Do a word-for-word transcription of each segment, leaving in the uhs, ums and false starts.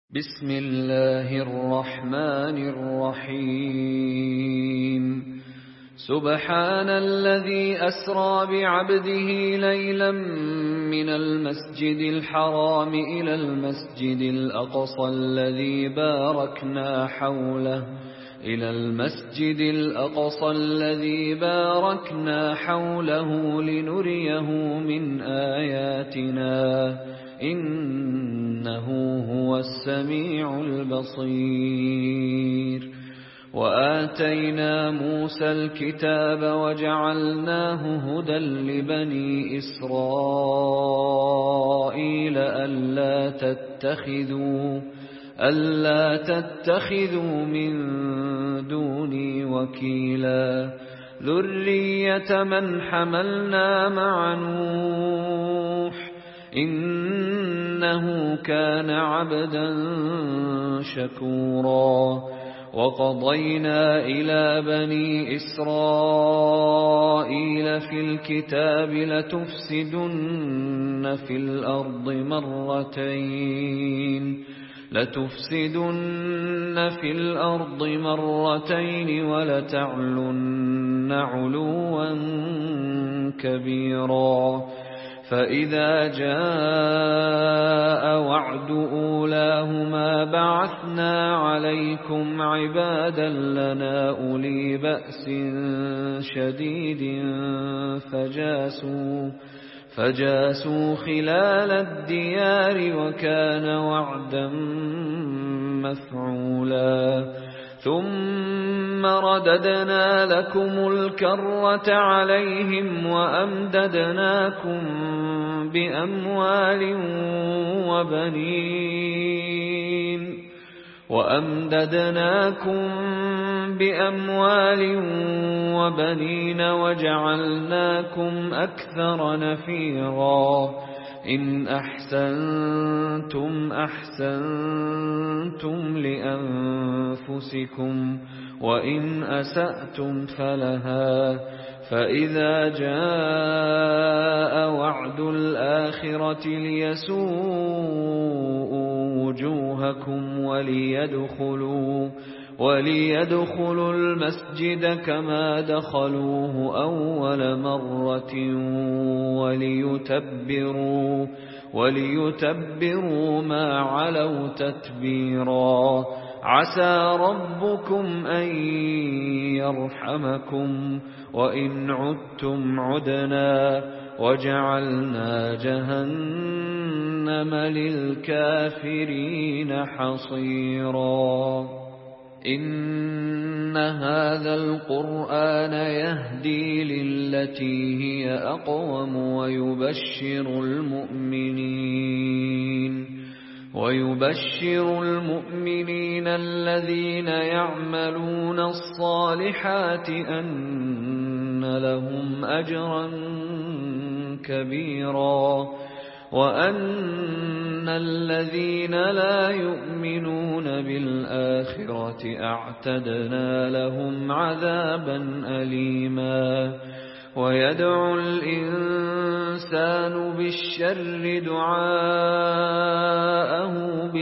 بسم الله الرحمن الرحيم سبحان الذي أسرى بعبده ليلا من المسجد الحرام إلى المسجد الأقصى الذي باركنا حوله إلى المسجد الأقصى الذي باركنا حوله لنريه من آياتنا إنه هو السميع البصير. وآتينا موسى الكتاب وجعلناه هدى لبني إسرائيل ألا تتخذوا ألا تتخذوا من دوني وكيلا ذرية من حملنا مع نوح إنه كان عبدا شكورا. وقضينا إلى بني إسرائيل في الكتاب لتفسدن في الأرض مرتين لتفسدن في الأرض مرتين ولتعلن علوا كبيرا. فإذا جاء وعد أولاهما بعثنا عليكم عبادا لنا أولي بأس شديد فجاسوا فجاسوا خلال الديار وكان وعدا مفعولا. ثم رددنا لكم الكرة عليهم وأمددناكم بأموال وبنين وأمددناكم بأموال وبنين وجعلناكم أكثر نفيرا. إن أحسنتم أحسنتم لأنفسكم وإن أسأتم فلها. فإذا جاء وعد الآخرة ليسوءوا وجوهكم وليدخلوا وليدخلوا المسجد كما دخلوه أول مرة وليتبروا وليتبروا ما علوا تتبيرا. عسى ربكم أن يرحمكم وإن عدتم عدنا وجعلنا جهنم للكافرين حصيرا. إن هذا القرآن يهدي للتي هي أقوم ويبشر المؤمنين ويبشر المؤمنين الذين يعملون الصالحات أن لهم أجرا كبيرا وأن الذين لا يؤمنون بالآخرة أعتدنا لهم عذابا أليما. ويدعو الإنسان بالشر دعاءه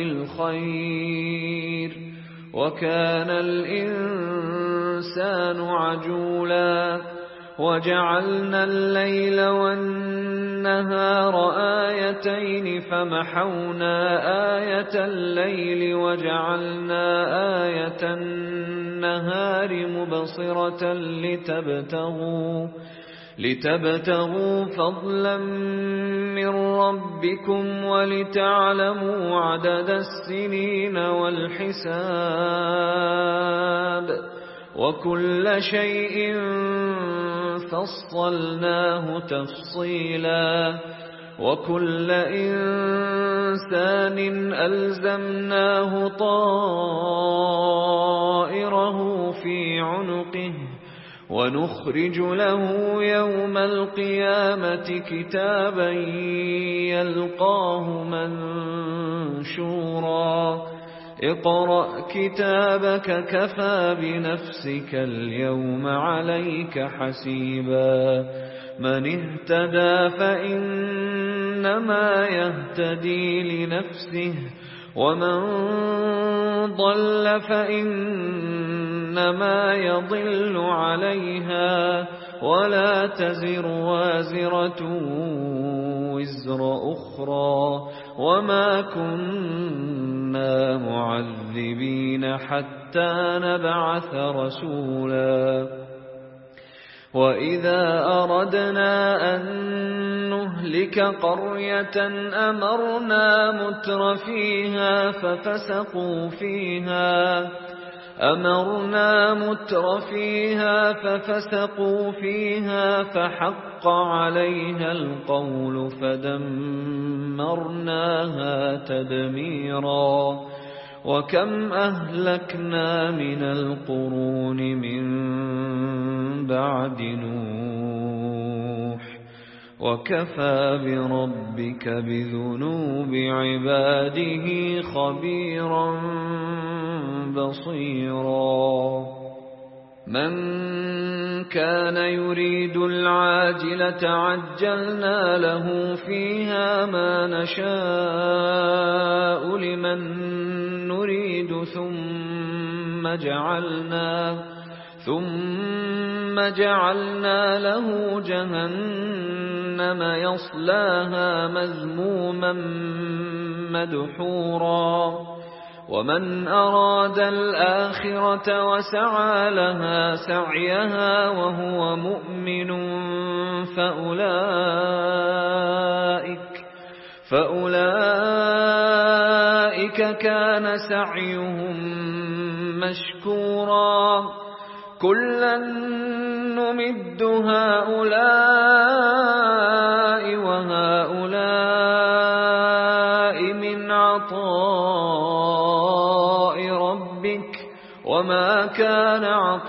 بالخير وكان الإنسان عجولا. وجعلنا الليل والنهار آيتين فمحونا آية الليل وجعلنا آية النهار مبصرة لتبتغوا لتبتغوا فضلا من ربكم ولتعلموا عدد السنين والحساب وكل شيء فصلناه تفصيلا. وكل إنسان ألزمناه طائره في عنقه ونخرج له يوم القيامة كتابا يلقاه منشورا. اقرأ كتابك كفى بنفسك اليوم عليك حسيبا. من اهتدى فإنما يهتدي لنفسه ومن ضل فإنما يضل عليها ولا تزر وازرة وزر أخرى وما كنا معذبين حتى نبعث رسولا وإذا أردنا أن نهلك قرية أمرنا متر فيها ففسقوا فيها أمرنا متر فيها ففسقوا فيها فحق عليها القول فدمرناها تدميرا وكم أهلكنا من القرون من بعد نوح وكفى بربك بذنوب عباده خبيرا بصيرا من كان يريد العاجلة عجلنا له فيها ما نشاء لمن نريد ثم جعلنا ثم جعلنا له جهنم يصلاها مذموما مدحورا ومن أراد الآخرة وسعى لها سعيها وهو مؤمن فأولئك فأولئك كان سعيهم مشكورا كلا نمد هؤلاء وهؤلاء من عطاء ربك وما كان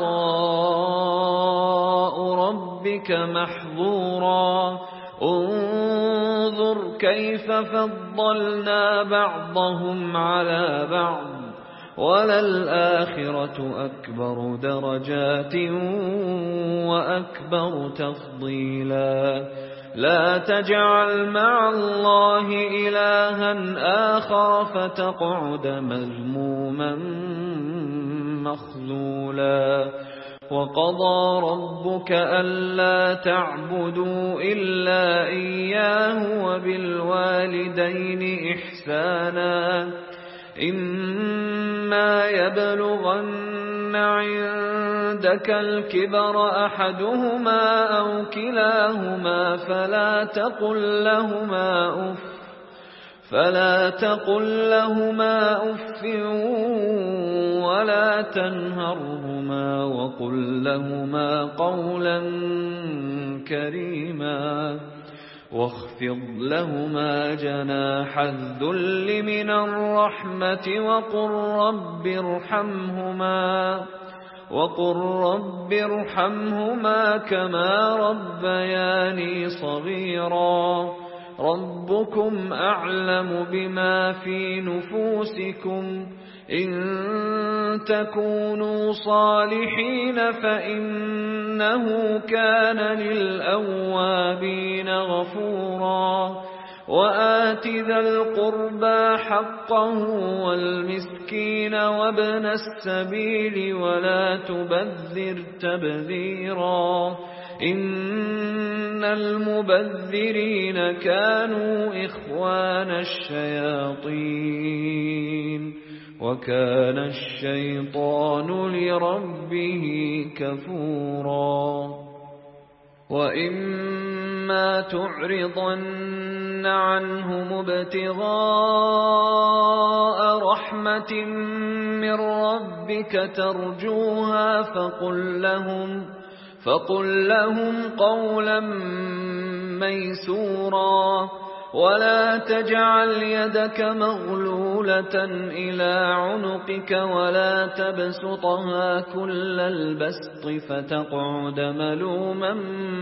عطاء ربك محظورا انظر كيف فضلنا بعضهم على بعض وللآخرة أكبر درجات وأكبر تفضيلا لا تجعل مع الله إلها آخر فتقعد مذموما مخذولا وقضى ربك ألا تعبدوا إلا إياه وبالوالدين إحسانا إما يبلغن عندك الكبر أحدهما أو كلاهما فلا تقل لهما أف فلا تقل لهما أف ولا تنهرهما وقل لهما قولا كريما واخفض لهما جناح الذل من الرحمة وقل رب ارحمهما وقل رب ارحمهما كما ربياني صغيرا ربكم أعلم بما في نفوسكم إن تكونوا صالحين فإنه كان للأوابين غفورا وآت ذا القربى حقه والمسكين وابن السبيل ولا تبذر تبذيرا إن المبذرين كانوا إخوان الشياطين وكان الشيطان لربه كفورا وإما تعرضن عنهم ابتغاء رحمة من ربك ترجوها فقل لهم فقل لهم قولا ميسورا ولا تجعل يدك مغلولة إلى عنقك ولا تبسطها كل البسط فتقعد ملوما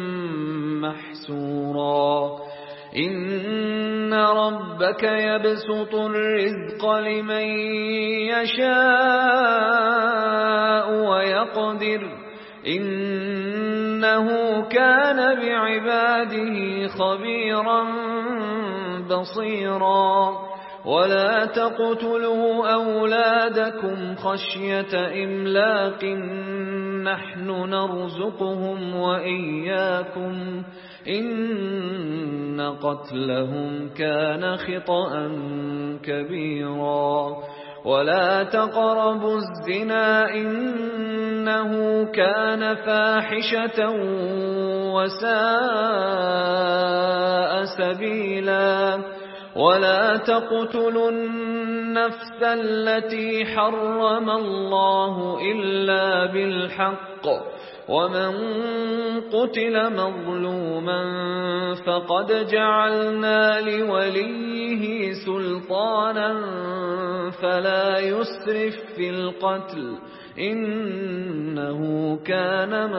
محسورا إن ربك يبسط الرزق لمن يشاء ويقدر إنه كان بعباده خبيرا بصيرا ولا تقتلوا أولادكم خشية إملاق نحن نرزقهم وإياكم إن قتلهم كان خطأ كبيرا ولا تقربوا الزنا إنه كان فاحشة وساء سبيلا ولا تقتلوا النفس التي حرم الله إلا بالحق ومن قتل مظلوما فقد جعلنا لوليه سلطانا فلا يسرف في القتل إنه كان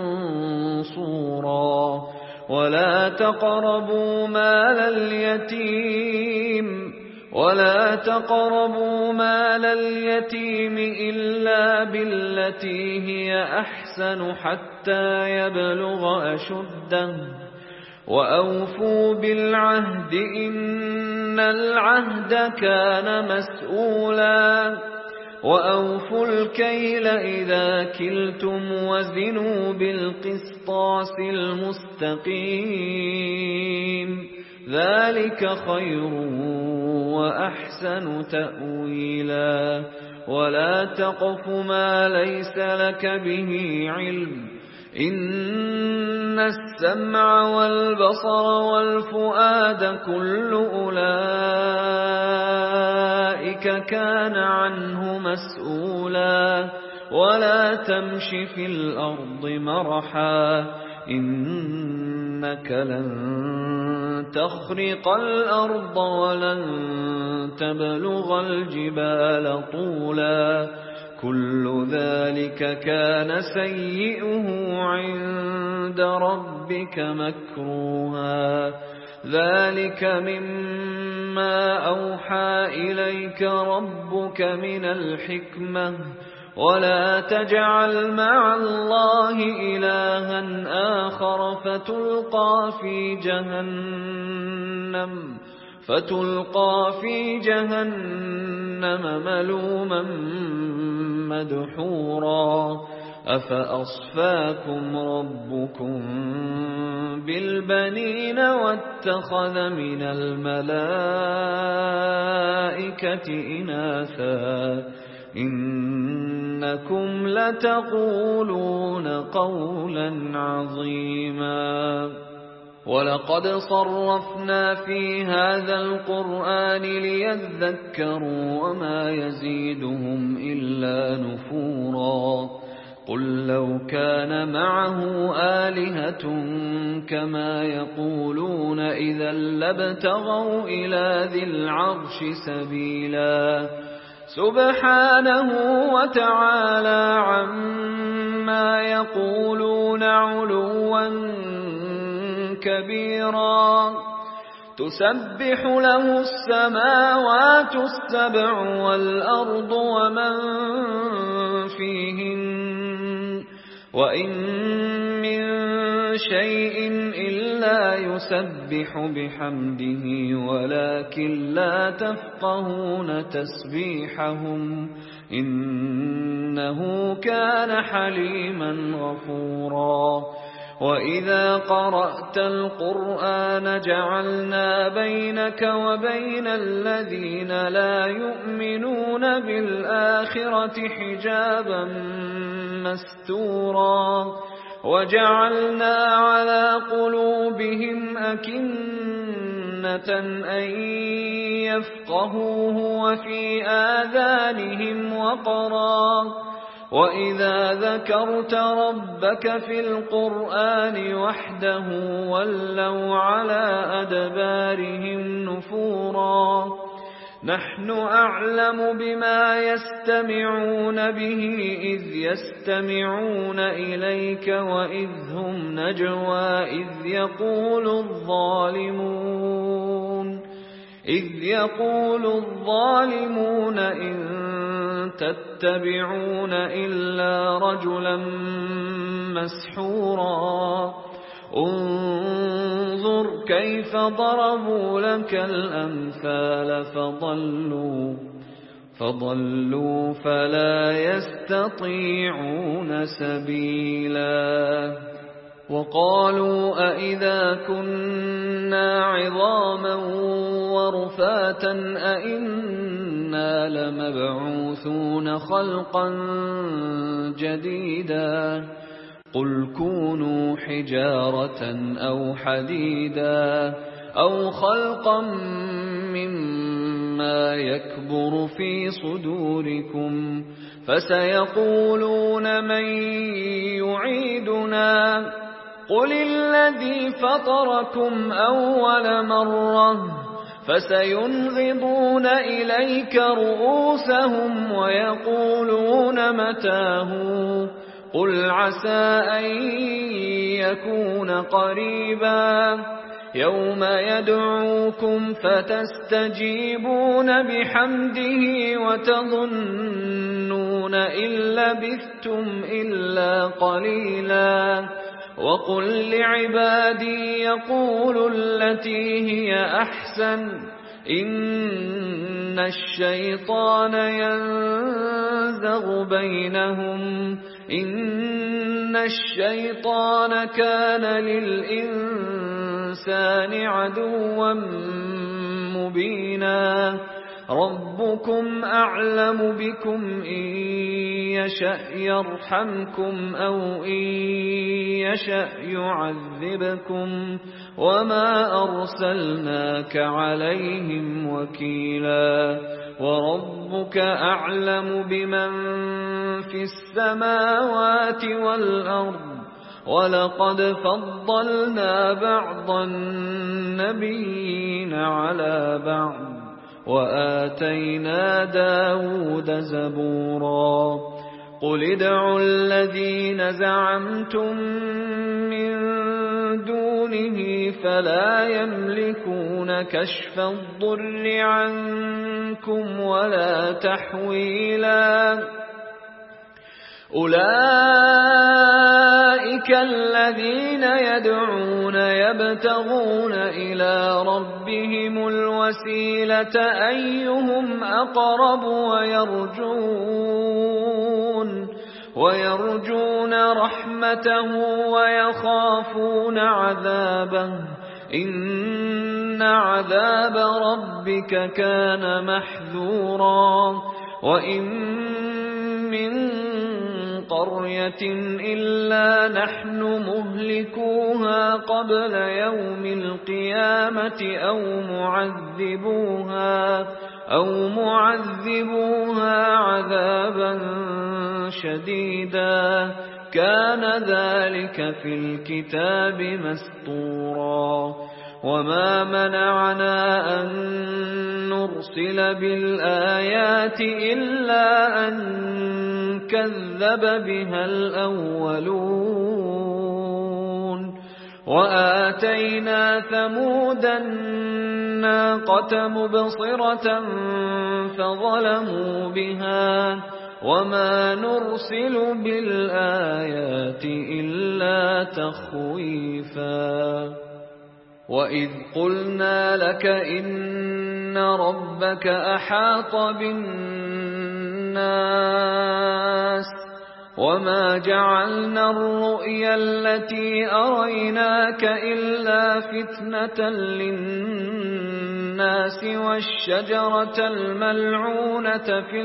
منصورا ولا تقربوا مال اليتيم ولا تقربوا مال اليتيم إلا بالتي هي أحسن حتى يبلغ أشده وأوفوا بالعهد إن العهد كان مسؤولا وأوفوا الكيل إذا كلتم وزنوا بالقسطاس المستقيم ذلك خير وأحسن تأويلا ولا تقف ما ليس لك به علم إن السمع والبصر والفؤاد كل أولئك كان عنه مسؤولا ولا تمش في الأرض مرحا إنك لن تخرق الأرض ولن تبلغ الجبال طولا كل ذلك كان سيئه عند ربك مكروها ذلك مما أوحى إليك ربك من الحكمة ولا تجعل مع الله إلها آخر فتلقى في جهنم فتلقى في جهنم ملوما مدحورا أفأصفاكم ربكم بالبنين واتخذ من الملائكة إناثا إنكم لتقولون قولا عظيما ولقد صرفنا في هذا القرآن ليذكروا وما يزيدهم إلا نفورا قل لو كان معه آلهة كما يقولون إذا لابتغوا إلى ذي العرش سبيلا سبحانه وتعالى عما يقولون علوا كبيرا تسبح له السماوات السبع والأرض ومن فيهن وإن من شيء إلا يسبح بحمده ولكن لا تفقهون تسبيحهم إنه كان حليما غفورا وإذا قرأت القرآن جعلنا بينك وبين الذين لا يؤمنون بالآخرة حجابا مستورا وجعلنا على قلوبهم أكنة أن يفقهوه وفي آذانهم وقرا وإذا ذكرت ربك في القرآن وحده ولوا على أدبارهم نفورا نحن أعلم بما يستمعون به إذ يستمعون إليك وإذ هم نجوى إذ يقول الظالمون إذ يقول الظالمون إن تتبعون إلا رجلا مسحورا انظر كيف ضربوا لك الأمثال فضلوا فضلوا فلا يستطيعون سبيلا وقالوا أئذا كنا عظاما ورفاتا أئنا لمبعوثون خلقا جديدا قل كونوا حجارة أو حديدا أو خلقا مما يكبر في صدوركم فسيقولون من يعيدنا قل الذي فطركم أول مرة فسينغضون إليك رؤوسهم ويقولون متاه قل عسى أن يكون قريبا يوم يدعوكم فتستجيبون بحمده وتظنون إن لبثتم إلا قليلا وقل لعبادي يقولوا التي هي أحسن إن الشيطان ينزغ بينهم إن الشيطان كان للإنسان عدوا مبينا ربكم أعلم بكم إن يشأ يرحمكم أو إن يشأ يعذبكم وما أرسلناك عليهم وكيلا وربك أعلم بمن في السماوات والأرض ولقد فضلنا بعض النبيين على بعض وآتينا داود زبورا قل ادعوا الذين زعمتم من دونه فلا يملكون كشف الضر عنكم ولا تحويلا أولئك الذين يدعون يبتغون إلى ربهم الوسيلة أيهم أقرب ويرجون ويرجون رحمته ويخافون عذابه إن عذاب ربك كان محذورا وإن من قرية إلا نحن مهلكوها قبل يوم القيامة أو معذبوها أو معذبوها عذابا شديدا كان ذلك في الكتاب مسطورا وما منعنا أن نرسل بالآيات إلا أن كذب بها الأولون وآتينا ثمود الناقة مبصرة فظلموا بها وما نرسل بالآيات إلا تخويفا وإذ قلنا لك إن ربك أحاط بالناس وما جعلنا الرؤيا التي أريناك إلا فتنة للناس والشجرة الملعونة في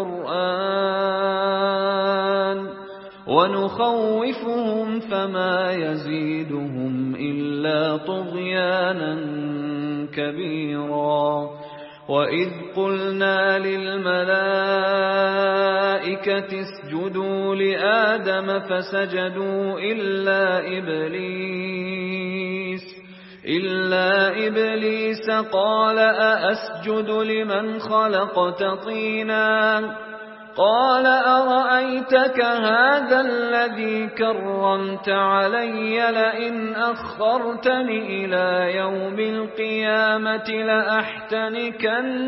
القرآن ونخوفهم فما يزيدهم إلا طغيانا كبيرا وإذ قلنا للملائكة اسجدوا لآدم فسجدوا إلا إبليس إلا إبليس قال أأسجد لمن خلقت طينا قال أرأيتك هذا الذي كرمت علي لئن أخرتني إلى يوم القيامة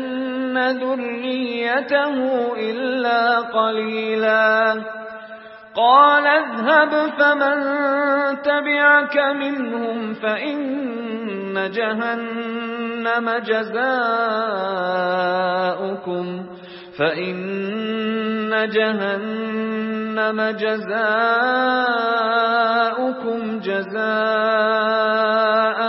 لأحتنكن ذريته إلا قليلا قال اذهب فمن تبعك منهم فإن جهنم جزاؤكم فإن جهنم جزاؤكم جزاء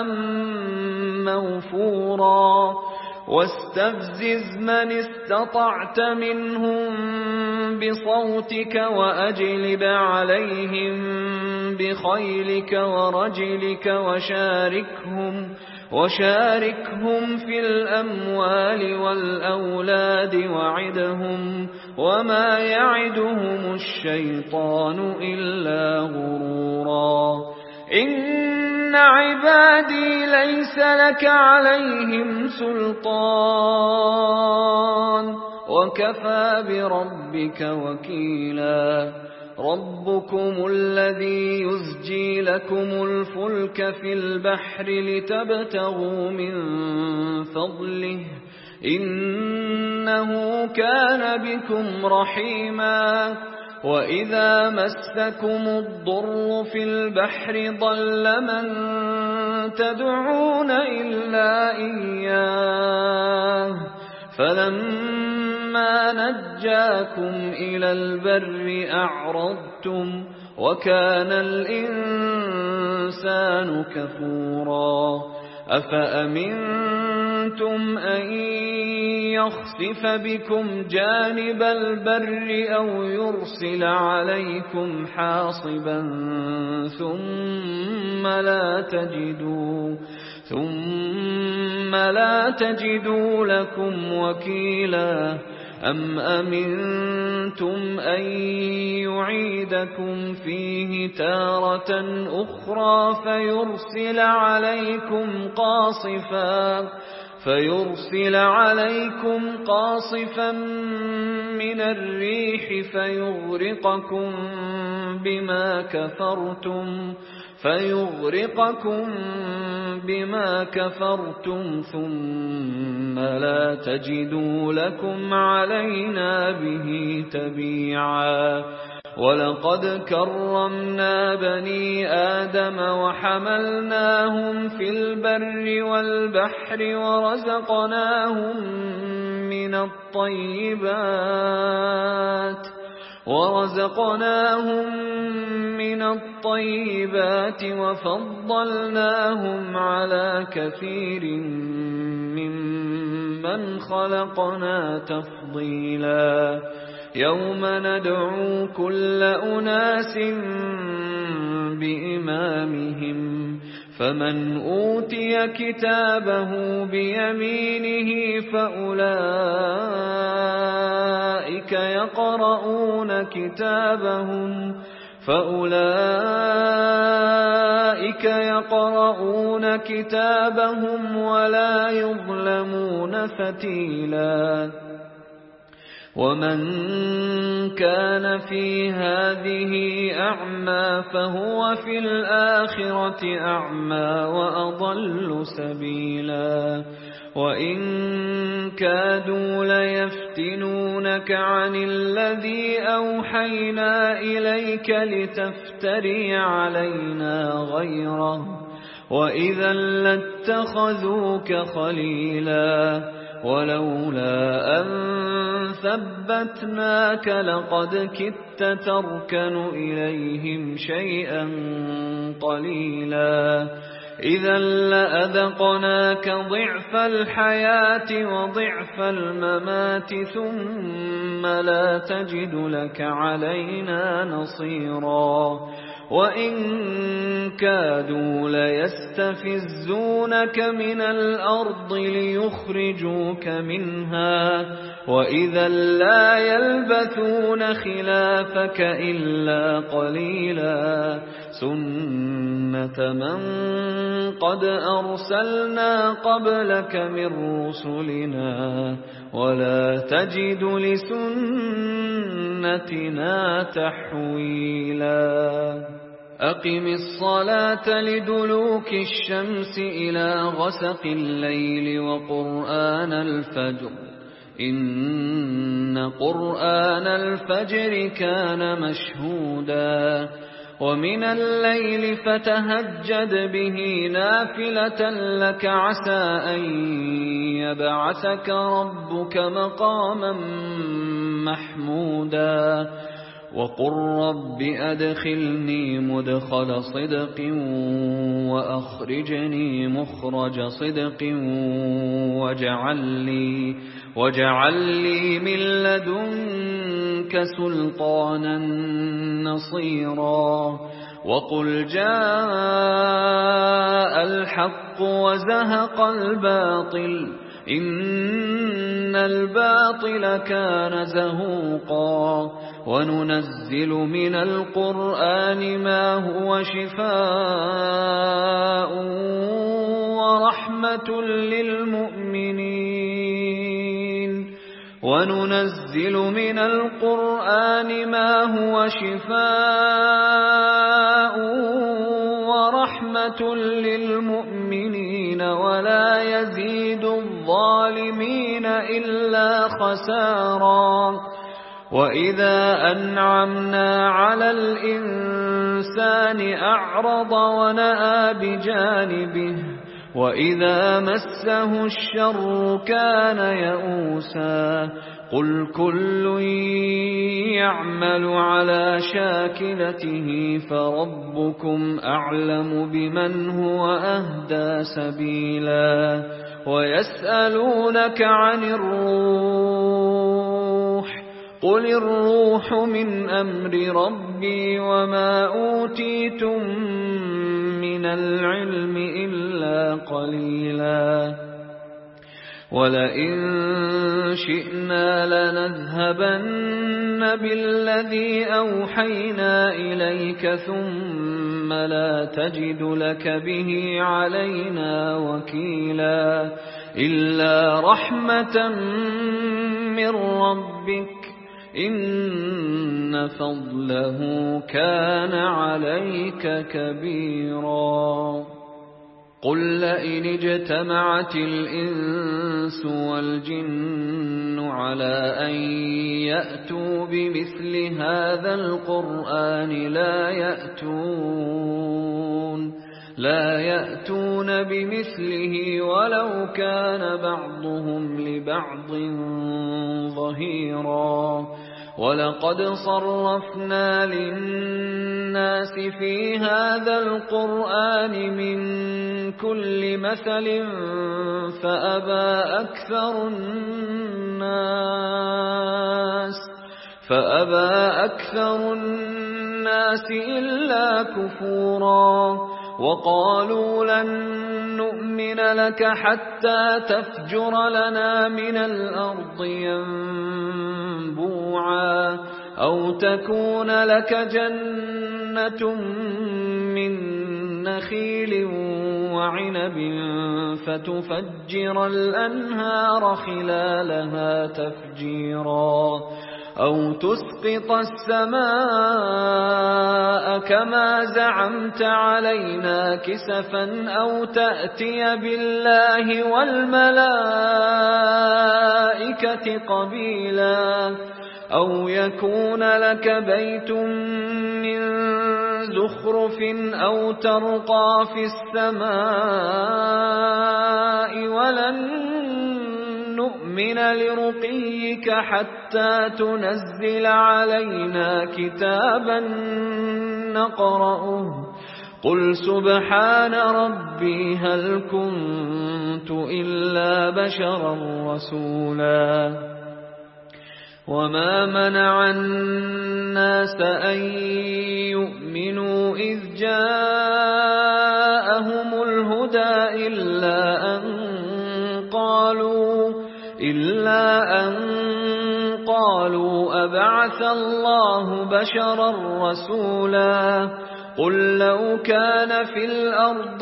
موفورا واستفزز من استطعت منهم بصوتك وأجلب عليهم بخيلك ورجلك وشاركهم وشاركهم في الأموال والأولاد وعدهم وما يعدهم الشيطان إلا غرورا إن عبادي ليس لك عليهم سلطان وكفى بربك وكيلا ربكم الذي يزجي لكم الفلك في البحر لتبتغوا من فضله إنه كان بكم رحيما وإذا مسكم الضر في البحر ضل من تدعون إلا إياه فلما نجاكم إلى البر أعرضتم وكان الإنسان كفورا أفأمنتم أن يخسف بكم جانب البر أو يرسل عليكم حاصبا ثم لا تجدوا ثم لا تجدوا لكم وكيلا أم أمنتم أن يعيدكم فيه تارة أخرى فيرسل عليكم قاصفا فيرسل عليكم قاصفا من الريح فيغرقكم بما كفرتم فيغرقكم بما كفرتم ثم لا تجدوا لكم علينا به تبيعا ولقد كرمنا بني آدم وحملناهم في البر والبحر ورزقناهم من الطيبات ورزقناهم من الطيبات وفضلناهم على كثير ممن خلقنا تفضيلا يوم ندعو كل أناس بإمامهم فمن أوتي كتابه بيمينه فأولئك يقرؤون كتابهم فأولئك يقرؤون كتابهم ولا يظلمون فتيلا ومن كان في هذه أعمى فهو في الآخرة أعمى وأضل سبيلا وإن كادوا ليفتنونك عن الذي أوحينا إليك لتفتري علينا غيره وإذا لاتخذوك خليلا ولولا أن ثبتناك لقد كدت تركن إليهم شيئا قليلا إذا لأذقناك ضعف الحياة وضعف الممات ثم لا تجد لك علينا نصيرا وإن كادوا ليستفزونك من الأرض ليخرجوك منها وإذا لا يلبثون خلافك إلا قليلا سنة من قد أرسلنا قبلك من رسلنا ولا تجد لسنتنا تحويلا أقم الصلاة لدلوك الشمس إلى غسق الليل وقرآن الفجر إن قرآن الفجر كان مشهودا ومن الليل فتهجد به نافلة لك عسى أن يبعثك ربك مقاما محمودا وقل رب أدخلني مدخل صدق وأخرجني مخرج صدق واجعل لي, واجعل لي من لدنك سلطانا نصيرا وقل جاء الحق وزهق الباطل إن الباطل كان زهوقا وننزل من القرآن ما هو شفاء ورحمة للمؤمنين وننزل من القرآن ما هو شفاء ورحمة للمؤمنين ولا يزيد الظالمين إلا خسارا وإذا أنعمنا على الإنسان أعرض ونأى بجانبه وإذا مسه الشر كان يئوسا قل كل يعمل على شاكلته فربكم أعلم بمن هو أهدى سبيلا ويسألونك عن الروح قل الروح من أمر ربي وما أوتيتم من العلم إلا قليلا ولئن شئنا لنذهبن بالذي أوحينا إليك ثم لا تجد لك به علينا وكيلا إلا رحمة من ربك إن فضله كان عليك كبيرا قل لئن اجتمعت الإنس والجن على أن يأتوا بمثل هذا القرآن لا يأتون لا يأتون بمثله ولو كان بعضهم لبعض ظهيرا ولقد صرفنا للناس في هذا القرآن من كل مثل فأبى أكثر الناس فأبى أكثر الناس إلا كفورا وقالوا لن نؤمن لك حتى تفجر لنا من الأرض ينبوعا أو تكون لك جنة من نخيل وعنب فتفجر الأنهار خلالها تفجيرا أو تسقط السماء كما زعمت علينا كسفا أو تأتي بالله والملائكة قبيلا أو يكون لك بيت من زخرف أو ترقى في السماء ولن نؤمن لرقيك حتى تنزل علينا كتابا نقرأه قل سبحان ربي هل كنت إلا بشرا رسولا وما منع الناس أن يؤمنوا إذ جاءهم الهدى إلا أن قالوا إلا أن قالوا أبعث الله بشرا رسولا قل لو كان في الأرض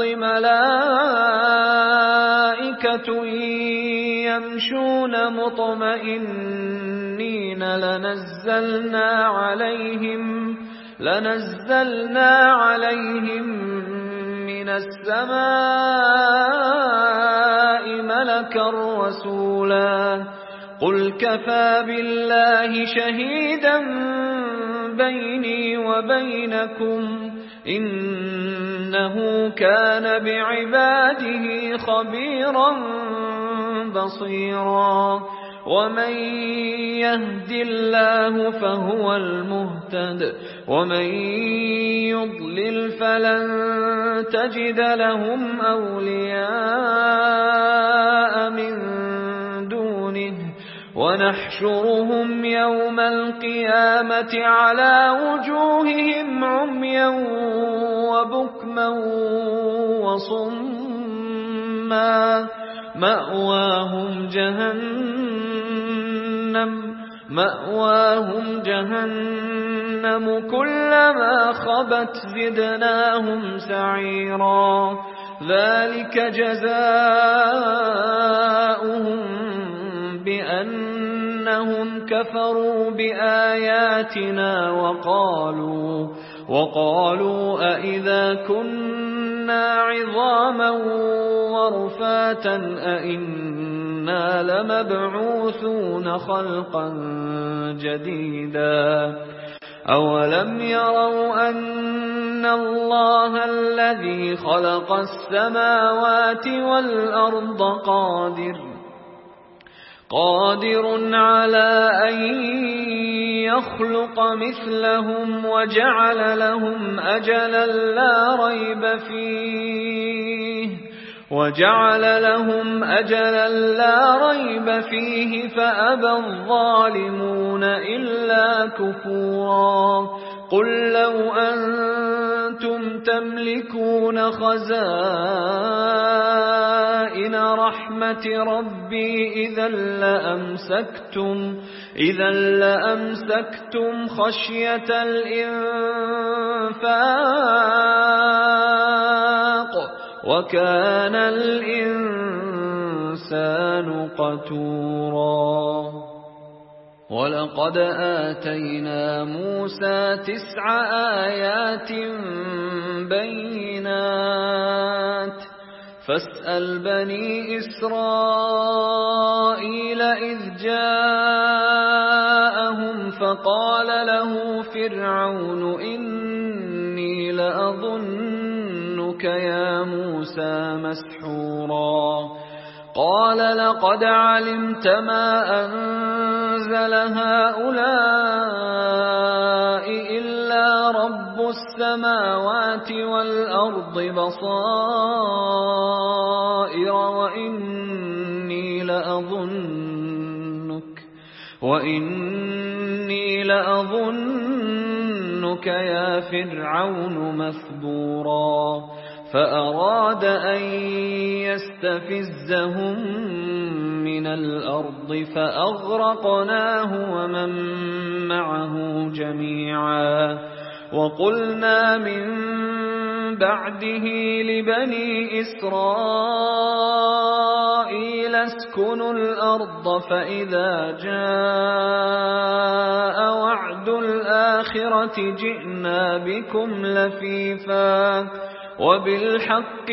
ملائكة يمشون مطمئنين لنزلنا عليهم لنزلنا عليهم من السماء ملكا رسولا قل كفى بالله شهيدا بيني وبينكم إنه كان بعباده خبيرا بصيرا ومن يهد الله فهو المهتد ومن يضلل فلن تجد لهم أولياء من دونه ونحشرهم يوم القيامة على وجوههم عميا وبكما وصما مأواهم جهنم مأواهم جهنم كلما خبت زدناهم سعيرا ذلك جزاؤهم بأنهم كفروا بآياتنا وقالوا وقالوا أئذا كنا عظاما ورفاتا أئنا لمبعوثون خلقا جديدا أولم يروا أن الله الذي خلق السماوات والأرض قادر قادر على أن يخلق مثلهم وجعل لهم أجلا لا ريب فيه وجعل لهم أجلا لا ريب فيه فأبى الظالمون إلا كفورا قل لو أنتم تملكون خزائن رحمة ربي إذا لأمسكتم إذا لأمسكتم خشية الإنفاق وكان الإنسان قتورا ولقد آتينا موسى تسع آيات بينات فاسأل بني إسرائيل إذ جاءهم فقال له فرعون إني لأظنك يا موسى مسحورا قال لقد علمت ما أنزل هؤلاء إلا رب السماوات والأرض بصائر وإني لأظنك وإني لأظنك يا فرعون مثبورا فأراد أن يستفزهم من الأرض فأغرقناه ومن معه جميعا وقلنا من بعده لبني إسرائيل اسكنوا الأرض فإذا جاء وعد الآخرة جئنا بكم لفيفا وبالحق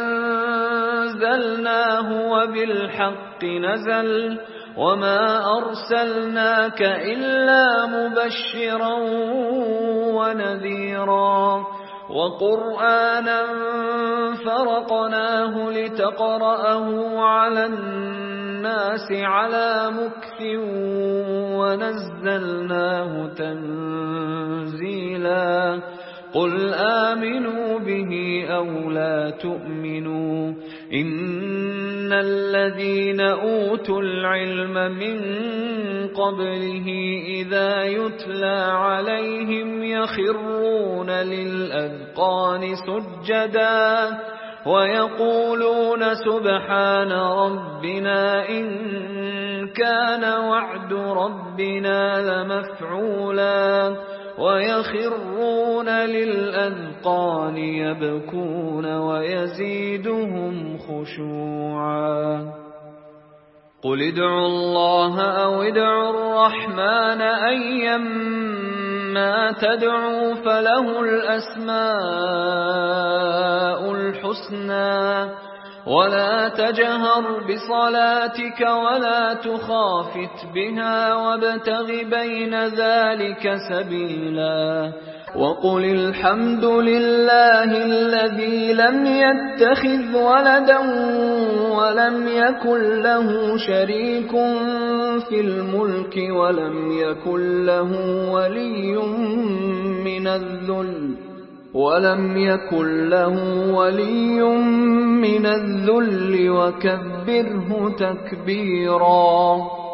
أنزلناه وبالحق نزل وما أرسلناك إلا مبشرا ونذيرا وقرآنا فرقناه لتقرأه على الناس على مكث ونزلناه تنزيلا قل آمنوا به أو لا تؤمنوا إن الذين أوتوا العلم من قبله إذا يتلى عليهم يخرون للأذقان سجدا ويقولون سبحان ربنا إن كان وعد ربنا لمفعولا ويخرون للأذقان يبكون ويزيدهم خشوعا قل ادعوا الله أو ادعوا الرحمن أيما تدعوا فله الأسماء الحسنى ولا تجهر بصلاتك ولا تخافت بها وابتغ بين ذلك سبيلا وقل الحمد لله الذي لم يتخذ ولدا ولم يكن له شريك في الملك ولم يكن له ولي من الذل ولم يكن له ولي من الذل وكبره تكبيرا.